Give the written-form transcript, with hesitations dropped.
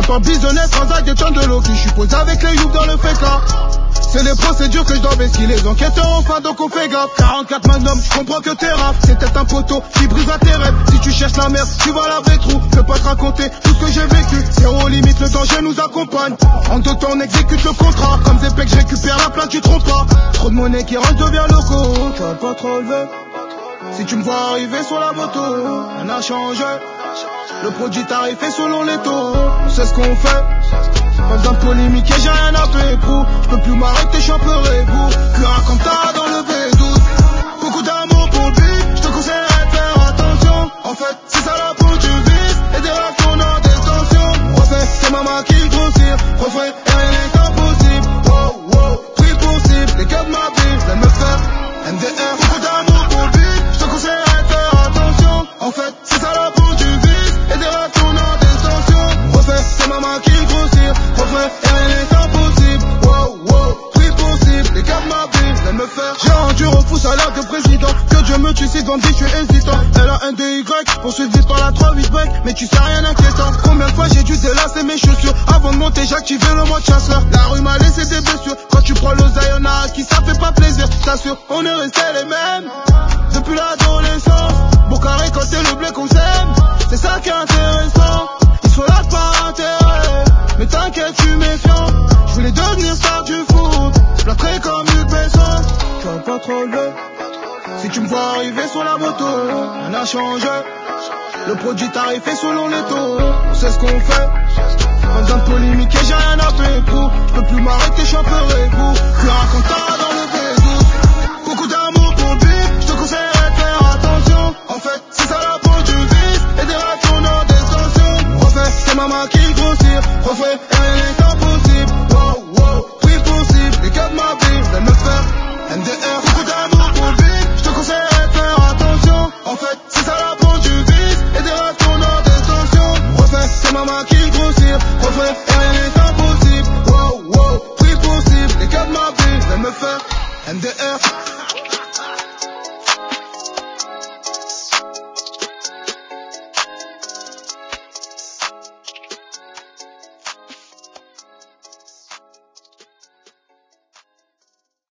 pas bisonner, transac des tonnes de Loki. Je suis posé avec les youps dans le féca. C'est les procédures que je dois baisser. Les enquêteurs ont faim donc on fait gaffe. 44 magnum, je comprends que t'es raf. C'est peut-être un poteau qui brise à tes rêves. Si tu cherches la merde, tu vas la trou. Fais pas te raconter tout ce que j'ai vécu. Zéro limite, le danger nous accompagne. En deux temps on exécute le contrat. Comme des pecs, je récupère la plainte, tu trompes pas. Trop de monnaie qui rentre devient loco. Tu vas pas trop relever. Si tu me vois arriver sur la moto, rien n'a changé. Le produit tarifé selon les taux. On sait ce qu'on fait. Pas besoin de polémique et j'ai rien à faire, gros. Je peux plus m'arrêter, je suis un peu rébou. Cura comme t'as dans le V12. Beaucoup d'amour pour le but. Je te conseillerais de faire attention. En fait, c'est ça la peau du vice. Et des réactions dans des tensions. Refais, c'est maman qui le grossir. Refais, et rien n'est impossible. Wow, wow, prix possible. Les gars de ma vie, viennent me faire MDR. Beaucoup d'amour pour le but. Je te conseillerais de faire attention. En fait, c'est ça la peau du vice. Et des réactions dans des tensions. Refais, c'est maman qui le grossir. Refais, et rien n'est impossible. Wow, wow, prix possible. Les gars de ma vie, viennent me faire. J'ai rendu refou salaire de président. Que Dieu me tue si Gandhi, je suis hésitant. Elle a un DY, poursuivi par la 3-8 break. Mais tu sais rien inquiétant. Combien de fois j'ai dû délasser mes chaussures. Avant de monter, j'activais le mode chasseur. La rue m'a laissé des blessures. Quand tu prends l'oseille, y'en a qui ça fait pas plaisir. T'assure, on est restés les mêmes. Depuis l'adolescence. Pour récolter le blé qu'on s'aime. C'est ça qui est intéressant. Ils sont là par intérêt. Mais t'inquiète, je suis méfiant. Je voulais devenir star du foot. Je plâtrais comme Luc Besson. Tu vas pas trop lever. Si tu me vois arriver sur la moto, rien n'a changé. Le produit tarifé selon les taux. On sait ce qu'on fait. Pas besoin de polémique et j'ai rien à faire, gros. Je peux plus m'arrêter, je suis un peu rébou. Plus raconte t'as dans le V12. Beaucoup d'amour pour le but. Je te conseillerais de faire attention. En fait, c'est ça la peau du vice. Et des réactions dans des tensions. Refais, c'est maman qui le grossir. Refais, et rien n'est impossible. Wow, wow, prix possible. Les gars de ma vie, viennent me faire MDR. Beaucoup d'amour pour le but. Je te conseillerais de faire attention. En fait, c'est ça la peau du vice. Et des réactions dans des tensions. Refais, c'est maman qui le grossir. Refais, et rien n'est impossible. Wow, wow, prix possible. Les gars de ma vie, viennent me faire MDR.